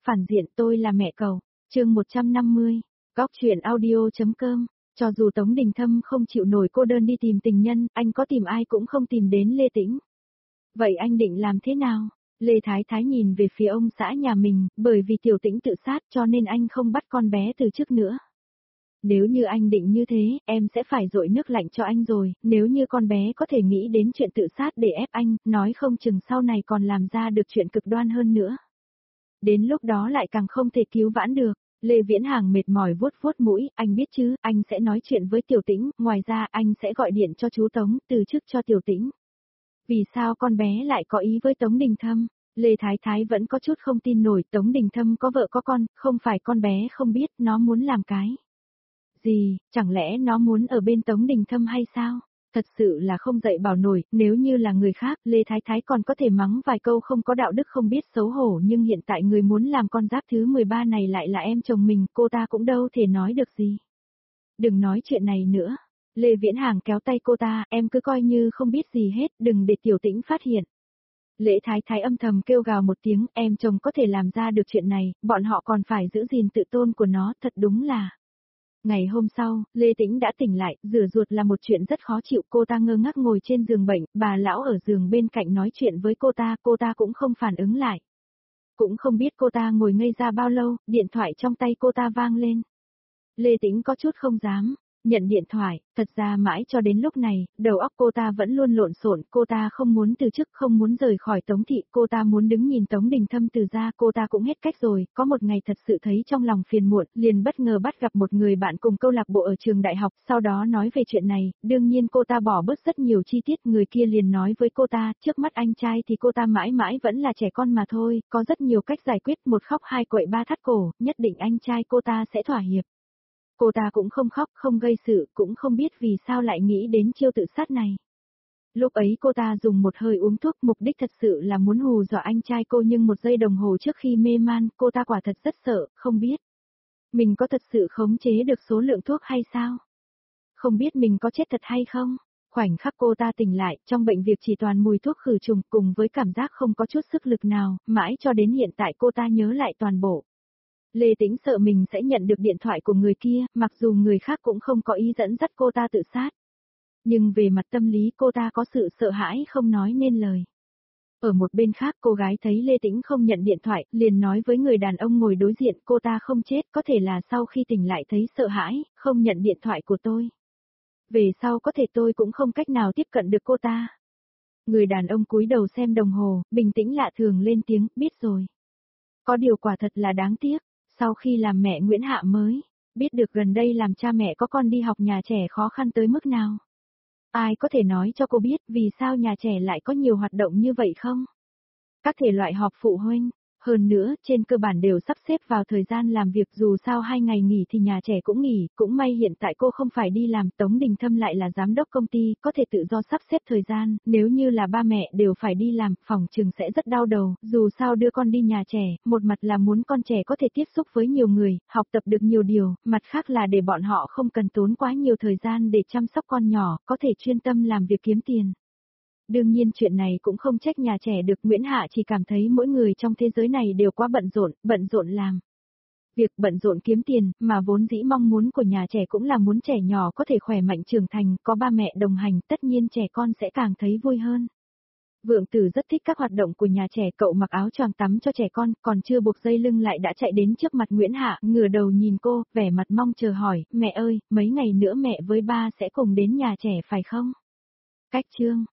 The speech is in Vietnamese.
phản diện tôi là mẹ cậu. Chương 150, góc truyện audio.com. Cho dù Tống Đình Thâm không chịu nổi cô đơn đi tìm tình nhân, anh có tìm ai cũng không tìm đến Lê Tĩnh. Vậy anh định làm thế nào? Lê Thái Thái nhìn về phía ông xã nhà mình, bởi vì Tiểu Tĩnh tự sát cho nên anh không bắt con bé từ trước nữa. Nếu như anh định như thế, em sẽ phải dội nước lạnh cho anh rồi, nếu như con bé có thể nghĩ đến chuyện tự sát để ép anh, nói không chừng sau này còn làm ra được chuyện cực đoan hơn nữa. Đến lúc đó lại càng không thể cứu vãn được. Lê Viễn Hàng mệt mỏi vuốt vuốt mũi, anh biết chứ, anh sẽ nói chuyện với Tiểu Tĩnh, ngoài ra anh sẽ gọi điện cho chú Tống, từ chức cho Tiểu Tĩnh. Vì sao con bé lại có ý với Tống Đình Thâm? Lê Thái Thái vẫn có chút không tin nổi, Tống Đình Thâm có vợ có con, không phải con bé không biết nó muốn làm cái gì, chẳng lẽ nó muốn ở bên Tống Đình Thâm hay sao? Thật sự là không dạy bảo nổi, nếu như là người khác, Lê Thái Thái còn có thể mắng vài câu không có đạo đức không biết xấu hổ, nhưng hiện tại người muốn làm con giáp thứ 13 này lại là em chồng mình, cô ta cũng đâu thể nói được gì. Đừng nói chuyện này nữa. Lê Viễn Hàng kéo tay cô ta, em cứ coi như không biết gì hết, đừng để Tiểu Tĩnh phát hiện. Lễ Thái Thái âm thầm kêu gào một tiếng, em chồng có thể làm ra được chuyện này, bọn họ còn phải giữ gìn tự tôn của nó, thật đúng là. Ngày hôm sau, Lê Tĩnh đã tỉnh lại, rửa ruột là một chuyện rất khó chịu, cô ta ngơ ngác ngồi trên giường bệnh, bà lão ở giường bên cạnh nói chuyện với cô ta cũng không phản ứng lại. Cũng không biết cô ta ngồi ngây ra bao lâu, điện thoại trong tay cô ta vang lên. Lê Tĩnh có chút không dám nhận điện thoại, thật ra mãi cho đến lúc này, đầu óc cô ta vẫn luôn lộn xộn, cô ta không muốn từ chức, không muốn rời khỏi Tống thị, cô ta muốn đứng nhìn Tống Đình Thâm từ ra, cô ta cũng hết cách rồi, có một ngày thật sự thấy trong lòng phiền muộn, liền bất ngờ bắt gặp một người bạn cùng câu lạc bộ ở trường đại học, sau đó nói về chuyện này, đương nhiên cô ta bỏ bớt rất nhiều chi tiết, người kia liền nói với cô ta, trước mắt anh trai thì cô ta mãi mãi vẫn là trẻ con mà thôi, có rất nhiều cách giải quyết, một khóc hai quậy ba thắt cổ, nhất định anh trai cô ta sẽ thỏa hiệp. Cô ta cũng không khóc, không gây sự, cũng không biết vì sao lại nghĩ đến chiêu tự sát này. Lúc ấy cô ta dùng một hơi uống thuốc, mục đích thật sự là muốn hù dọa anh trai cô, nhưng một giây đồng hồ trước khi mê man, cô ta quả thật rất sợ, không biết mình có thật sự khống chế được số lượng thuốc hay sao? Không biết mình có chết thật hay không? Khoảnh khắc cô ta tỉnh lại, trong bệnh viện chỉ toàn mùi thuốc khử trùng cùng với cảm giác không có chút sức lực nào, mãi cho đến hiện tại cô ta nhớ lại toàn bộ. Lê Tĩnh sợ mình sẽ nhận được điện thoại của người kia, mặc dù người khác cũng không có ý dẫn dắt cô ta tự sát. Nhưng về mặt tâm lý cô ta có sự sợ hãi không nói nên lời. Ở một bên khác cô gái thấy Lê Tĩnh không nhận điện thoại, liền nói với người đàn ông ngồi đối diện, cô ta không chết, có thể là sau khi tỉnh lại thấy sợ hãi, không nhận điện thoại của tôi. Về sau có thể tôi cũng không cách nào tiếp cận được cô ta. Người đàn ông cúi đầu xem đồng hồ, bình tĩnh lạ thường lên tiếng, biết rồi. Có điều quả thật là đáng tiếc. Sau khi làm mẹ Nguyễn Hạ mới biết được gần đây làm cha mẹ có con đi học nhà trẻ khó khăn tới mức nào. Ai có thể nói cho cô biết vì sao nhà trẻ lại có nhiều hoạt động như vậy không? Các thể loại họp phụ huynh, hơn nữa trên cơ bản đều sắp xếp vào thời gian làm việc, dù sao 2 ngày nghỉ thì nhà trẻ cũng nghỉ, cũng may hiện tại cô không phải đi làm, Tống Đình Thâm lại là giám đốc công ty, có thể tự do sắp xếp thời gian, nếu như là ba mẹ đều phải đi làm, phòng trừng sẽ rất đau đầu, dù sao đưa con đi nhà trẻ, một mặt là muốn con trẻ có thể tiếp xúc với nhiều người, học tập được nhiều điều, mặt khác là để bọn họ không cần tốn quá nhiều thời gian để chăm sóc con nhỏ, có thể chuyên tâm làm việc kiếm tiền. Đương nhiên chuyện này cũng không trách nhà trẻ được, Nguyễn Hạ chỉ cảm thấy mỗi người trong thế giới này đều quá bận rộn làm việc, bận rộn kiếm tiền, mà vốn dĩ mong muốn của nhà trẻ cũng là muốn trẻ nhỏ có thể khỏe mạnh trưởng thành, có ba mẹ đồng hành, tất nhiên trẻ con sẽ càng thấy vui hơn. Vượng Tử rất thích các hoạt động của nhà trẻ, cậu mặc áo choàng tắm cho trẻ con, còn chưa buộc dây lưng lại đã chạy đến trước mặt Nguyễn Hạ, ngửa đầu nhìn cô, vẻ mặt mong chờ hỏi, mẹ ơi, mấy ngày nữa mẹ với ba sẽ cùng đến nhà trẻ phải không? Cách chương